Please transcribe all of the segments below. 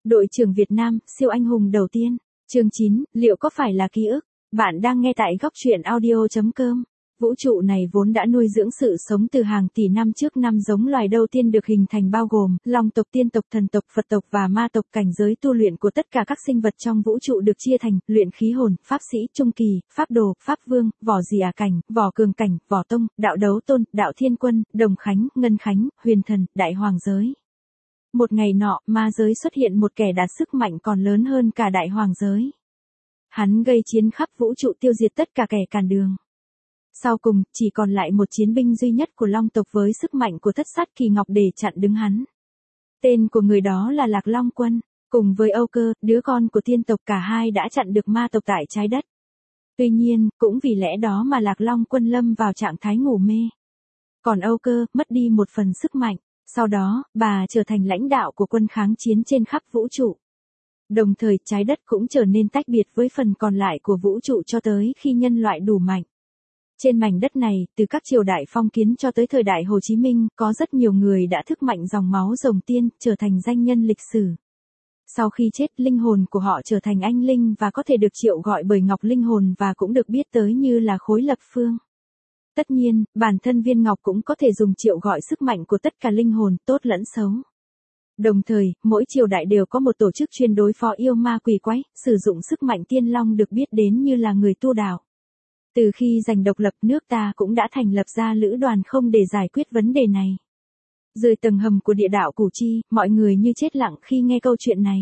Đội trưởng Việt Nam, siêu anh hùng đầu tiên. Chương 9, liệu có phải là ký ức? Bạn đang nghe tại góc truyện audio.com. Vũ trụ này vốn đã nuôi dưỡng sự sống từ hàng tỷ năm trước. Năm giống loài đầu tiên được hình thành bao gồm Long tộc, Tiên tộc, Thần tộc, Phật tộc và Ma tộc. Cảnh giới tu luyện của tất cả các sinh vật trong vũ trụ được chia thành luyện khí hồn, pháp sĩ, trung kỳ, pháp đồ, pháp vương, võ giả cảnh, võ cường cảnh, võ tông, đạo đấu tôn, đạo thiên quân, đồng khánh, ngân khánh, huyền thần, đại hoàng giới. Một ngày nọ, ma giới xuất hiện một kẻ đạt sức mạnh còn lớn hơn cả đại hoàng giới. Hắn gây chiến khắp vũ trụ, tiêu diệt tất cả kẻ cản đường. Sau cùng, chỉ còn lại một chiến binh duy nhất của Long tộc với sức mạnh của thất sát kỳ ngọc để chặn đứng hắn. Tên của người đó là Lạc Long Quân. Cùng với Âu Cơ, đứa con của Tiên tộc, cả hai đã chặn được ma tộc tại trái đất. Tuy nhiên, cũng vì lẽ đó mà Lạc Long Quân lâm vào trạng thái ngủ mê. Còn Âu Cơ, mất đi một phần sức mạnh. Sau đó, bà trở thành lãnh đạo của quân kháng chiến trên khắp vũ trụ. Đồng thời, trái đất cũng trở nên tách biệt với phần còn lại của vũ trụ cho tới khi nhân loại đủ mạnh. Trên mảnh đất này, từ các triều đại phong kiến cho tới thời đại Hồ Chí Minh, có rất nhiều người đã thức mạnh dòng máu rồng tiên, trở thành danh nhân lịch sử. Sau khi chết, linh hồn của họ trở thành anh linh và có thể được triệu gọi bởi ngọc linh hồn và cũng được biết tới như là khối lập phương. Tất nhiên, bản thân viên ngọc cũng có thể dùng triệu gọi sức mạnh của tất cả linh hồn, tốt lẫn xấu. Đồng thời, mỗi triều đại đều có một tổ chức chuyên đối phó yêu ma quỷ quái, sử dụng sức mạnh tiên long được biết đến như là người tu đạo. Từ khi giành độc lập, nước ta cũng đã thành lập ra lữ đoàn không để giải quyết vấn đề này. Dưới tầng hầm của địa đạo Củ Chi, mọi người như chết lặng khi nghe câu chuyện này.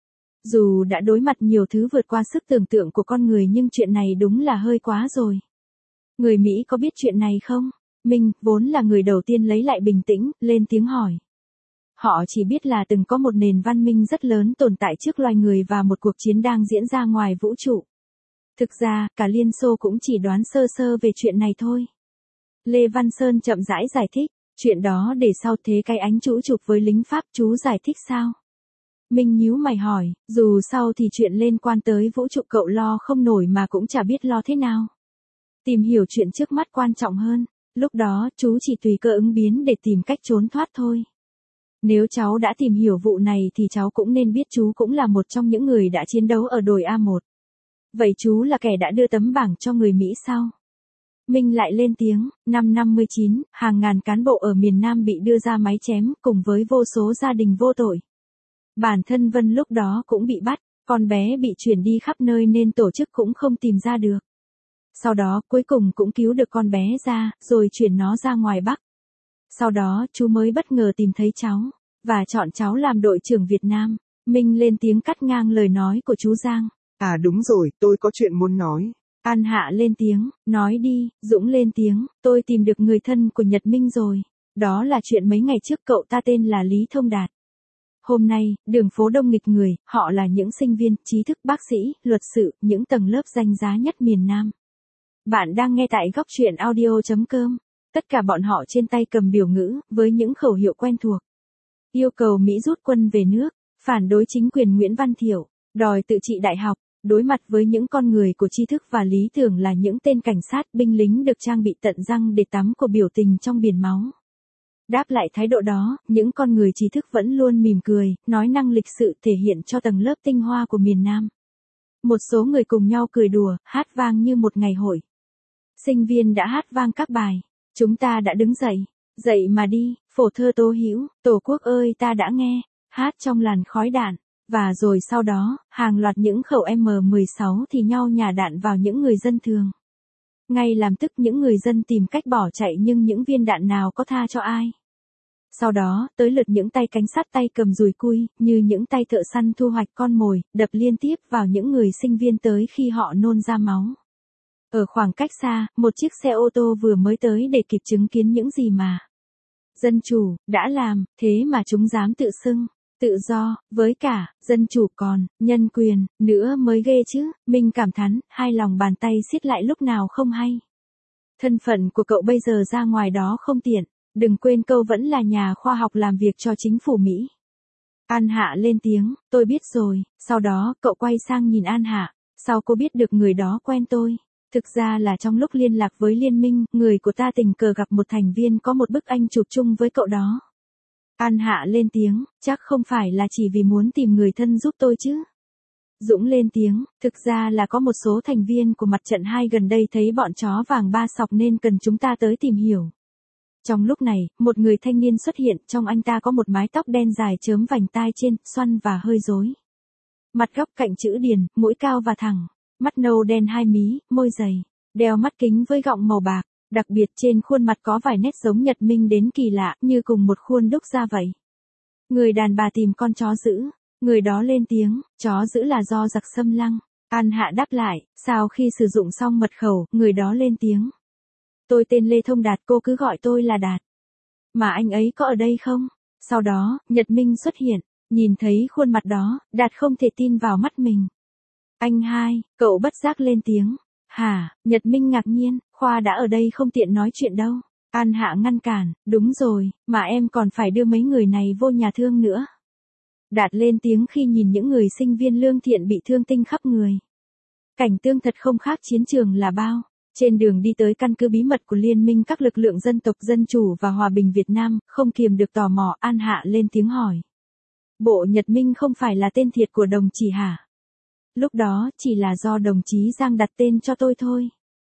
Dù đã đối mặt nhiều thứ vượt qua sức tưởng tượng của con người nhưng chuyện này đúng là hơi quá rồi. Người Mỹ có biết chuyện này không? Minh, vốn là người đầu tiên lấy lại bình tĩnh, lên tiếng hỏi. Họ chỉ biết là từng có một nền văn minh rất lớn tồn tại trước loài người và một cuộc chiến đang diễn ra ngoài vũ trụ. Thực ra, cả Liên Xô cũng chỉ đoán sơ sơ về chuyện này thôi. Lê Văn Sơn chậm rãi giải thích, chuyện đó để sau thế cái ánh chú chụp với lính Pháp, chú giải thích sao? Minh nhíu mày hỏi, dù sau thì chuyện liên quan tới vũ trụ cậu lo không nổi mà cũng chả biết lo thế nào. Tìm hiểu chuyện trước mắt quan trọng hơn, lúc đó chú chỉ tùy cơ ứng biến để tìm cách trốn thoát thôi. Nếu cháu đã tìm hiểu vụ này thì cháu cũng nên biết chú cũng là một trong những người đã chiến đấu ở đồi A1. Vậy chú là kẻ đã đưa tấm bảng cho người Mỹ sao? Minh lại lên tiếng, năm 59, hàng ngàn cán bộ ở miền Nam bị đưa ra máy chém cùng với vô số gia đình vô tội. Bản thân Vân lúc đó cũng bị bắt, con bé bị chuyển đi khắp nơi nên tổ chức cũng không tìm ra được. Sau đó, cuối cùng cũng cứu được con bé ra, rồi chuyển nó ra ngoài Bắc. Sau đó, chú mới bất ngờ tìm thấy cháu, và chọn cháu làm đội trưởng Việt Nam. Minh lên tiếng cắt ngang lời nói của chú Giang. À đúng rồi, tôi có chuyện muốn nói. An Hạ lên tiếng, nói đi. Dũng lên tiếng, tôi tìm được người thân của Nhật Minh rồi. Đó là chuyện mấy ngày trước, cậu ta tên là Lý Thông Đạt. Hôm nay, đường phố đông nghịch người, họ là những sinh viên, trí thức, bác sĩ, luật sự, những tầng lớp danh giá nhất miền Nam. Bạn đang nghe tại góc truyện audio.com. Tất cả bọn họ trên tay cầm biểu ngữ, với những khẩu hiệu quen thuộc. Yêu cầu Mỹ rút quân về nước, phản đối chính quyền Nguyễn Văn Thiệu, đòi tự trị đại học, đối mặt với những con người của tri thức và lý tưởng là những tên cảnh sát, binh lính được trang bị tận răng để tắm của biểu tình trong biển máu. Đáp lại thái độ đó, những con người trí thức vẫn luôn mỉm cười, nói năng lịch sự thể hiện cho tầng lớp tinh hoa của miền Nam. Một số người cùng nhau cười đùa, hát vang như một ngày hội. Sinh viên đã hát vang các bài. Chúng ta đã đứng dậy. Dậy mà đi, phổ thơ Tố Hữu, Tổ quốc ơi ta đã nghe. Hát trong làn khói đạn. Và rồi sau đó, hàng loạt những khẩu M16 thì nhau nhả đạn vào những người dân thường. Ngay làm tức những người dân tìm cách bỏ chạy nhưng những viên đạn nào có tha cho ai. Sau đó, tới lượt những tay cảnh sát tay cầm dùi cui, như những tay thợ săn thu hoạch con mồi, đập liên tiếp vào những người sinh viên tới khi họ nôn ra máu. Ở khoảng cách xa, một chiếc xe ô tô vừa mới tới để kịp chứng kiến những gì mà dân chủ đã làm, thế mà chúng dám tự xưng tự do, với cả dân chủ còn nhân quyền nữa mới ghê chứ. Mình cảm thán, hai lòng bàn tay siết lại lúc nào không hay. Thân phận của cậu bây giờ ra ngoài đó không tiện, đừng quên câu vẫn là nhà khoa học làm việc cho chính phủ Mỹ. An Hạ lên tiếng, tôi biết rồi. Sau đó, cậu quay sang nhìn An Hạ, sao cô biết được người đó quen tôi? Thực ra là trong lúc liên lạc với liên minh, người của ta tình cờ gặp một thành viên có một bức ảnh chụp chung với cậu đó. An Hạ lên tiếng, chắc không phải là chỉ vì muốn tìm người thân giúp tôi chứ. Dũng lên tiếng, thực ra là có một số thành viên của mặt trận 2 gần đây thấy bọn chó vàng ba sọc nên cần chúng ta tới tìm hiểu. Trong lúc này, một người thanh niên xuất hiện, trong anh ta có một mái tóc đen dài chớm vành tai trên, xoăn và hơi rối. Mặt góc cạnh chữ điền, mũi cao và thẳng, mắt nâu đen 2 mí, môi dày, đeo mắt kính với gọng màu bạc, đặc biệt trên khuôn mặt có vài nét giống Nhật Minh đến kỳ lạ, như cùng một khuôn đúc ra vậy. Người đàn bà tìm con chó giữ, người đó lên tiếng, chó giữ là do giặc xâm lăng. An Hạ đáp lại, sau khi sử dụng xong mật khẩu, người đó lên tiếng. Tôi tên Lê Thông Đạt, cô cứ gọi tôi là Đạt. Mà anh ấy có ở đây không? Sau đó, Nhật Minh xuất hiện, nhìn thấy khuôn mặt đó, Đạt không thể tin vào mắt mình. Anh hai, cậu bất giác lên tiếng. Hả, Nhật Minh ngạc nhiên, Khoa đã ở đây không tiện nói chuyện đâu. An Hạ ngăn cản, đúng rồi, mà em còn phải đưa mấy người này vô nhà thương nữa. Đạt lên tiếng khi nhìn những người sinh viên lương thiện bị thương tinh khắp người. Cảnh tương thật không khác chiến trường là bao. Trên đường đi tới căn cứ bí mật của Liên minh các lực lượng dân tộc Dân chủ và Hòa bình Việt Nam, không kiềm được tò mò, An Hạ lên tiếng hỏi. Bộ Nhật Minh không phải là tên thiệt của đồng chí hả? Lúc đó, chỉ là do đồng chí Giang đặt tên cho tôi thôi.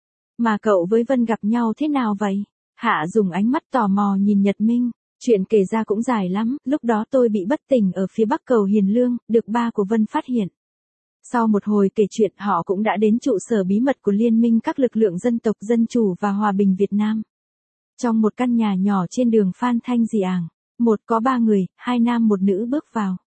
Mà cậu với Vân gặp nhau thế nào vậy? Hạ dùng ánh mắt tò mò nhìn Nhật Minh. Chuyện kể ra cũng dài lắm, lúc đó tôi bị bất tỉnh ở phía bắc cầu Hiền Lương, được ba của Vân phát hiện. Sau một hồi kể chuyện họ cũng đã đến trụ sở bí mật của Liên minh các lực lượng dân tộc Dân chủ và Hòa bình Việt Nam. Trong một căn nhà nhỏ trên đường Phan Thanh Dị Ảng, có 3 người, 2 nam 1 nữ bước vào.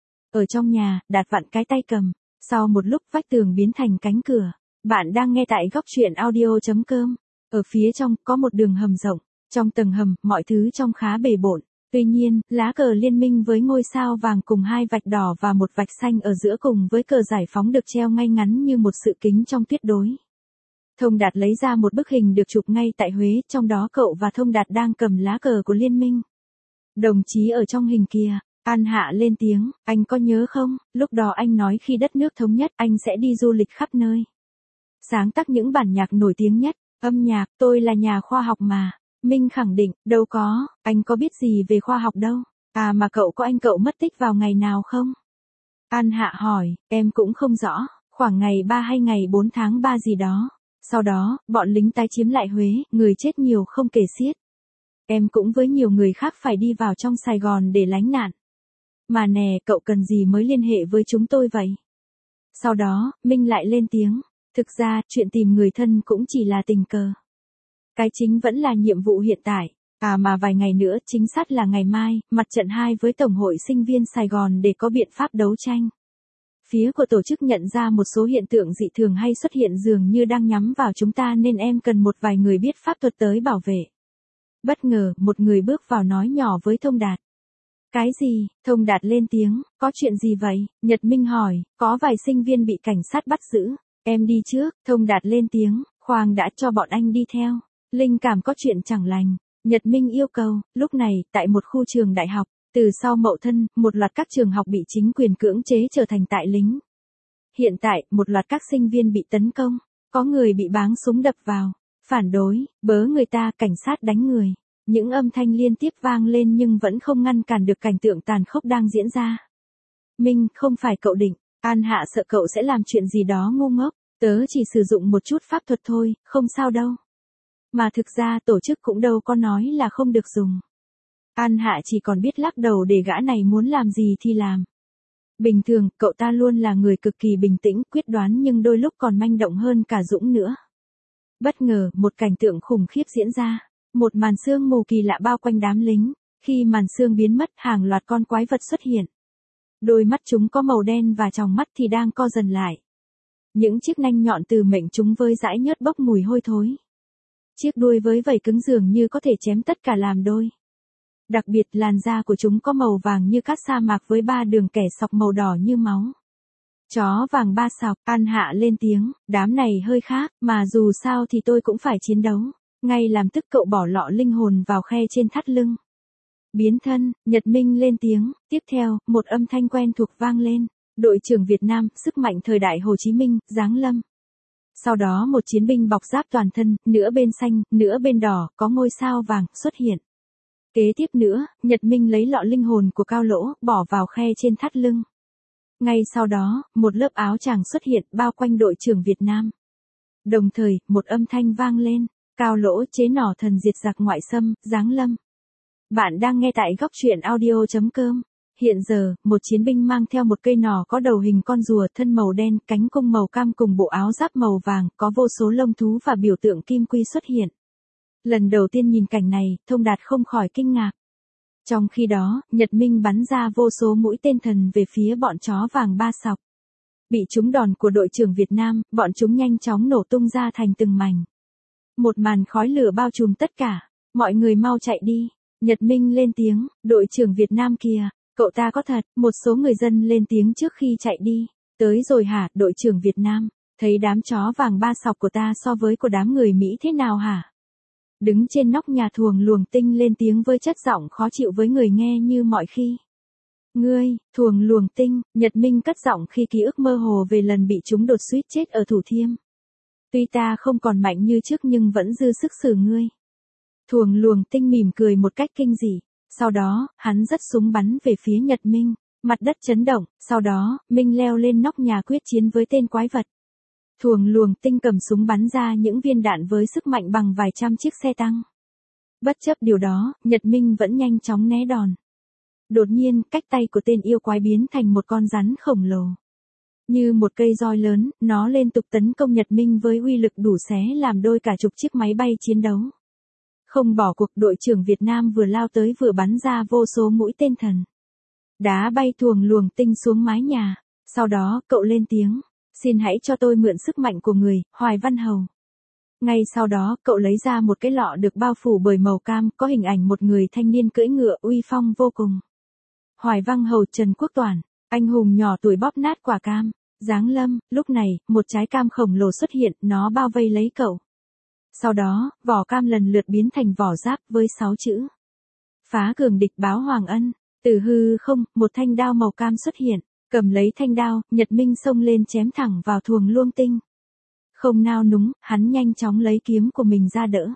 Ở trong nhà, Đạt vặn cái tay cầm, sau một lúc vách tường biến thành cánh cửa. Bạn đang nghe tại góc truyện audio.com. Ở phía trong có một đường hầm rộng, trong tầng hầm, mọi thứ trông khá bề bộn. Tuy nhiên, lá cờ liên minh với ngôi sao vàng cùng 2 vạch đỏ và 1 vạch xanh ở giữa cùng với cờ giải phóng được treo ngay ngắn như một sự kính trong tuyết đối. Thông Đạt lấy ra một bức hình được chụp ngay tại Huế, trong đó cậu và Thông Đạt đang cầm lá cờ của liên minh. Đồng chí ở trong hình kia, An Hạ lên tiếng, anh có nhớ không, lúc đó anh nói khi đất nước thống nhất anh sẽ đi du lịch khắp nơi. Sáng tác những bản nhạc nổi tiếng nhất, âm nhạc, tôi là nhà khoa học mà. Minh khẳng định, đâu có, anh có biết gì về khoa học đâu. À mà cậu có anh cậu mất tích vào ngày nào không? An Hạ hỏi, em cũng không rõ, khoảng ngày 3 hay ngày 4 tháng 3 gì đó. Sau đó, bọn lính tái chiếm lại Huế, người chết nhiều không kể xiết. Em cũng với nhiều người khác phải đi vào trong Sài Gòn để lánh nạn. Mà nè, cậu cần gì mới liên hệ với chúng tôi vậy? Sau đó, Minh lại lên tiếng, thực ra, chuyện tìm người thân cũng chỉ là tình cờ. Cái chính vẫn là nhiệm vụ hiện tại. À mà vài ngày nữa, chính xác là ngày mai, mặt trận 2 với Tổng hội sinh viên Sài Gòn để có biện pháp đấu tranh. Phía của tổ chức nhận ra một số hiện tượng dị thường hay xuất hiện dường như đang nhắm vào chúng ta nên em cần một vài người biết pháp thuật tới bảo vệ. Bất ngờ, một người bước vào nói nhỏ với Thông Đạt. Cái gì? Thông Đạt lên tiếng, có chuyện gì vậy? Nhật Minh hỏi, có vài sinh viên bị cảnh sát bắt giữ. Em đi trước, Thông Đạt lên tiếng, khoan đã cho bọn anh đi theo. Linh cảm có chuyện chẳng lành. Nhật Minh yêu cầu, lúc này, tại một khu trường đại học, từ sau Mậu Thân, một loạt các trường học bị chính quyền cưỡng chế trở thành tại lính. Hiện tại, một loạt các sinh viên bị tấn công, có người bị báng súng đập vào, phản đối, bớ người ta, cảnh sát đánh người. Những âm thanh liên tiếp vang lên nhưng vẫn không ngăn cản được cảnh tượng tàn khốc đang diễn ra. Minh, không phải cậu định, An Hạ sợ cậu sẽ làm chuyện gì đó ngu ngốc, tớ chỉ sử dụng một chút pháp thuật thôi, không sao đâu. Mà thực ra tổ chức cũng đâu có nói là không được dùng. An Hạ chỉ còn biết lắc đầu để gã này muốn làm gì thì làm. Bình thường, cậu ta luôn là người cực kỳ bình tĩnh, quyết đoán nhưng đôi lúc còn manh động hơn cả Dũng nữa. Bất ngờ, một cảnh tượng khủng khiếp diễn ra. Một màn sương mù kỳ lạ bao quanh đám lính. Khi màn sương biến mất, hàng loạt con quái vật xuất hiện. Đôi mắt chúng có màu đen và tròng mắt thì đang co dần lại. Những chiếc nanh nhọn từ miệng chúng vơi dãi nhớt bốc mùi hôi thối. Chiếc đuôi với vảy cứng dường như có thể chém tất cả làm đôi. Đặc biệt làn da của chúng có màu vàng như cát sa mạc với 3 đường kẻ sọc màu đỏ như máu. Chó vàng 3 sọc, An Hạ lên tiếng, đám này hơi khác, mà dù sao thì tôi cũng phải chiến đấu. Ngay làm tức cậu bỏ lọ linh hồn vào khe trên thắt lưng. Biến thân, Nhật Minh lên tiếng, tiếp theo, một âm thanh quen thuộc vang lên. Đội trưởng Việt Nam, sức mạnh thời đại Hồ Chí Minh, giáng lâm. Sau đó một chiến binh bọc giáp toàn thân, nửa bên xanh, nửa bên đỏ, có ngôi sao vàng, xuất hiện. Kế tiếp nữa, Nhật Minh lấy lọ linh hồn của Cao Lỗ, bỏ vào khe trên thắt lưng. Ngay sau đó, một lớp áo choàng xuất hiện bao quanh đội trưởng Việt Nam. Đồng thời, một âm thanh vang lên, Cao Lỗ chế nỏ thần diệt giặc ngoại xâm, giáng lâm. Bạn đang nghe tại góc truyện audio.com. Hiện giờ, một chiến binh mang theo một cây nỏ có đầu hình con rùa, thân màu đen, cánh cung màu cam cùng bộ áo giáp màu vàng, có vô số lông thú và biểu tượng kim quy xuất hiện. Lần đầu tiên nhìn cảnh này, Thông Đạt không khỏi kinh ngạc. Trong khi đó, Nhật Minh bắn ra vô số mũi tên thần về phía bọn chó vàng ba sọc. Bị trúng đòn của đội trưởng Việt Nam, bọn chúng nhanh chóng nổ tung ra thành từng mảnh. Một màn khói lửa bao trùm tất cả, mọi người mau chạy đi. Nhật Minh lên tiếng, đội trưởng Việt Nam kìa, cậu ta có thật, một số người dân lên tiếng trước khi chạy đi. Tới rồi hả, đội trưởng Việt Nam, thấy đám chó vàng ba sọc của ta so với của đám người Mỹ thế nào hả? Đứng trên nóc nhà Thuồng Luồng Tinh lên tiếng với chất giọng khó chịu với người nghe như mọi khi. Ngươi, Thuồng Luồng Tinh, Nhật Minh cất giọng khi ký ức mơ hồ về lần bị chúng đột suýt chết ở Thủ Thiêm. Tuy ta không còn mạnh như trước nhưng vẫn dư sức xử ngươi. Thuồng Luồng Tinh mỉm cười một cách kinh dị. Sau đó, hắn dất súng bắn về phía Nhật Minh. Mặt đất chấn động, sau đó, Minh leo lên nóc nhà quyết chiến với tên quái vật. Thuồng Luồng Tinh cầm súng bắn ra những viên đạn với sức mạnh bằng vài trăm chiếc xe tăng. Bất chấp điều đó, Nhật Minh vẫn nhanh chóng né đòn. Đột nhiên, cách tay của tên yêu quái biến thành một con rắn khổng lồ. Như một cây roi lớn, nó liên tục tấn công Nhật Minh với uy lực đủ xé làm đôi cả chục chiếc máy bay chiến đấu. Không bỏ cuộc, đội trưởng Việt Nam vừa lao tới vừa bắn ra vô số mũi tên thần. Đá bay Thuồng Luồng Tinh xuống mái nhà. Sau đó, cậu lên tiếng. Xin hãy cho tôi mượn sức mạnh của người, Hoài Văn Hầu. Ngay sau đó, cậu lấy ra một cái lọ được bao phủ bởi màu cam, có hình ảnh một người thanh niên cưỡi ngựa uy phong vô cùng. Hoài Văn Hầu Trần Quốc Toản, anh hùng nhỏ tuổi bóp nát quả cam, giáng lâm, lúc này, một trái cam khổng lồ xuất hiện, nó bao vây lấy cậu. Sau đó, vỏ cam lần lượt biến thành vỏ giáp với 6 chữ. Phá cường địch báo Hoàng Ân, từ hư không, một thanh đao màu cam xuất hiện. Cầm lấy thanh đao, Nhật Minh xông lên chém thẳng vào Thuồng Luông Tinh. Không nao núng, hắn nhanh chóng lấy kiếm của mình ra đỡ.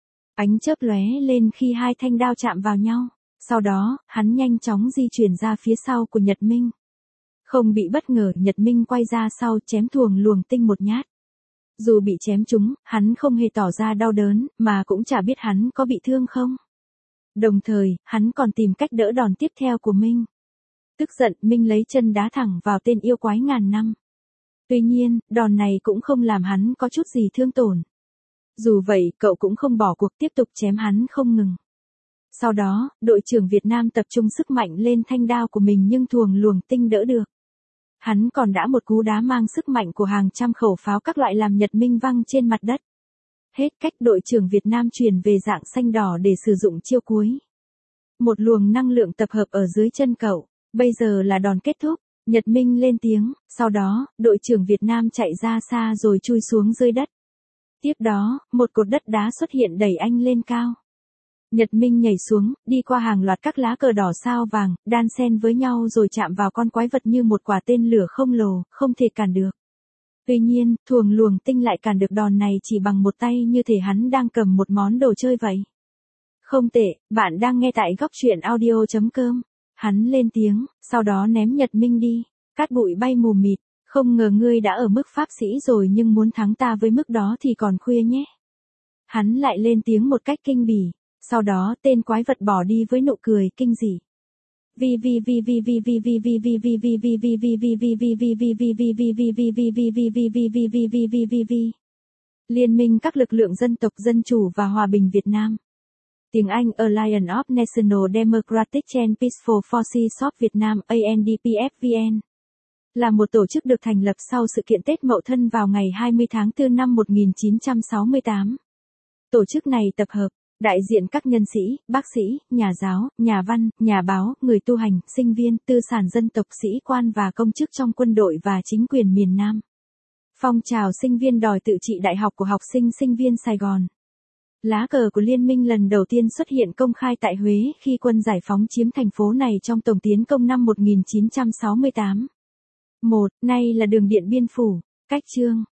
Ánh chớp lóe lên khi hai thanh đao chạm vào nhau. Sau đó, hắn nhanh chóng di chuyển ra phía sau của Nhật Minh. Không bị bất ngờ, Nhật Minh quay ra sau chém Thuồng Luồng Tinh một nhát. Dù bị chém trúng, hắn không hề tỏ ra đau đớn, mà cũng chả biết hắn có bị thương không. Đồng thời, hắn còn tìm cách đỡ đòn tiếp theo của Minh. Tức giận, Minh lấy chân đá thẳng vào tên yêu quái ngàn năm. Tuy nhiên, đòn này cũng không làm hắn có chút gì thương tổn. Dù vậy, cậu cũng không bỏ cuộc tiếp tục chém hắn không ngừng. Sau đó, đội trưởng Việt Nam tập trung sức mạnh lên thanh đao của mình nhưng Thuồng Luồng Tinh đỡ được. Hắn còn đã một cú đá mang sức mạnh của hàng trăm khẩu pháo các loại làm Nhật Minh văng trên mặt đất. Hết cách, đội trưởng Việt Nam chuyển về dạng xanh đỏ để sử dụng chiêu cuối. Một luồng năng lượng tập hợp ở dưới chân cậu. Bây giờ là đòn kết thúc, Nhật Minh lên tiếng, sau đó, đội trưởng Việt Nam chạy ra xa rồi chui xuống dưới đất. Tiếp đó, một cột đất đá xuất hiện đẩy anh lên cao. Nhật Minh nhảy xuống, đi qua hàng loạt các lá cờ đỏ sao vàng, đan xen với nhau rồi chạm vào con quái vật như một quả tên lửa khổng lồ, không thể cản được. Tuy nhiên, Thuồng Luồng Tinh lại cản được đòn này chỉ bằng một tay như thể hắn đang cầm một món đồ chơi vậy. Không tệ, bạn đang nghe tại góc truyện audio.com. Hắn lên tiếng, sau đó ném Nhật Minh đi, cát bụi bay mù mịt, không ngờ ngươi đã ở mức pháp sĩ rồi nhưng muốn thắng ta với mức đó thì còn khuya nhé. Hắn lại lên tiếng một cách kinh bỉ, sau đó tên quái vật bỏ đi với nụ cười kinh dị. Liên minh các lực lượng dân tộc dân chủ và hòa bình Việt Nam. Tiếng Anh Alliance of National Democratic and Peaceful Forces of Vietnam ANDPFVN là một tổ chức được thành lập sau sự kiện Tết Mậu Thân vào ngày 20 tháng 4 năm 1968. Tổ chức này tập hợp đại diện các nhân sĩ, bác sĩ, nhà giáo, nhà văn, nhà báo, người tu hành, sinh viên, tư sản dân tộc, sĩ quan và công chức trong quân đội và chính quyền miền Nam. Phong trào sinh viên đòi tự trị đại học của học sinh sinh viên Sài Gòn. Lá cờ của liên minh lần đầu tiên xuất hiện công khai tại Huế khi quân giải phóng chiếm thành phố này trong tổng tiến công năm 1968. 1. Nay là đường Điện Biên Phủ. Cách chương.